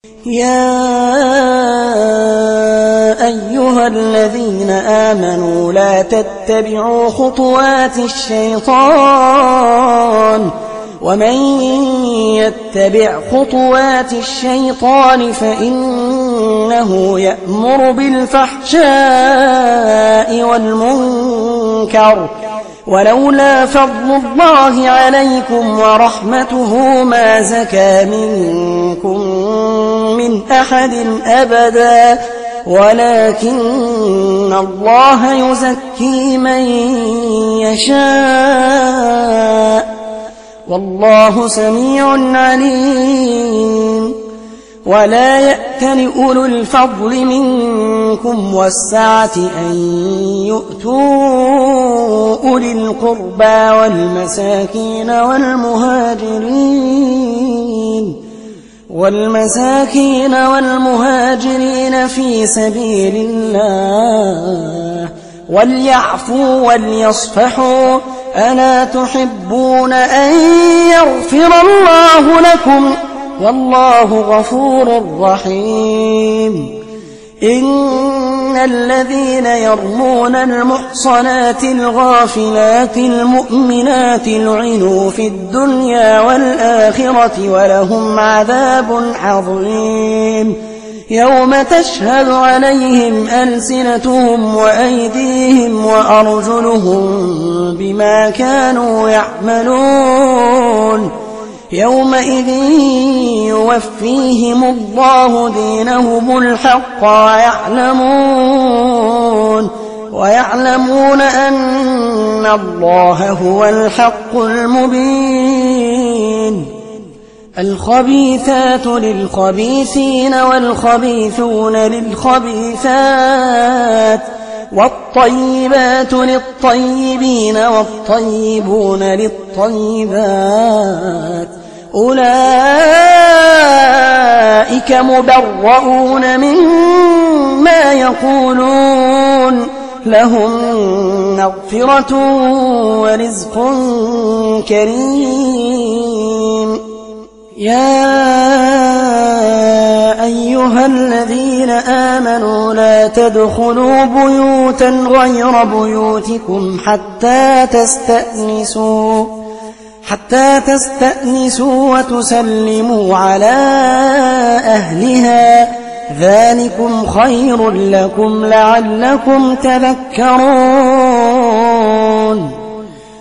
يا أيها الذين آمنوا لا تتبعوا خطوات الشيطان ومن يتبع خطوات الشيطان فإنه يأمر بالفحشاء والمنكر ولولا فضل الله عليكم ورحمته ما زكى منكم من أحد أبدا ولكن الله يزكي من يشاء والله سميع عليم. ولا يأتل أولو الفضل منكم والسعة أن يؤتوا أولي القربى والمساكين والمهاجرين في سبيل الله وليعفوا وليصفحوا ألا تحبون أن يغفر الله لكم والله غفور رحيم. إن الذين يرمون المحصنات الغافلات المؤمنات لعنوا في الدنيا والآخرة ولهم عذاب عظيم يوم تشهد عليهم ألسنتهم وأيديهم وأرجلهم بما كانوا يعملون يومئذ يوفيهم الله دينهم الحق ويعلمون أن الله هو الحق المبين. الخبيثات للخبيثين والخبيثون للخبيثات والطيبات للطيبين والطيبون للطيبات أولئك مبرؤون مما يقولون لهم مغفرة ورزق كريم. يا أيها الذين آمنوا لا تدخلوا بيوتا غير بيوتكم حتى تستأنسوا وتسلموا على أهلها ذلكم خير لكم لعلكم تذكرون.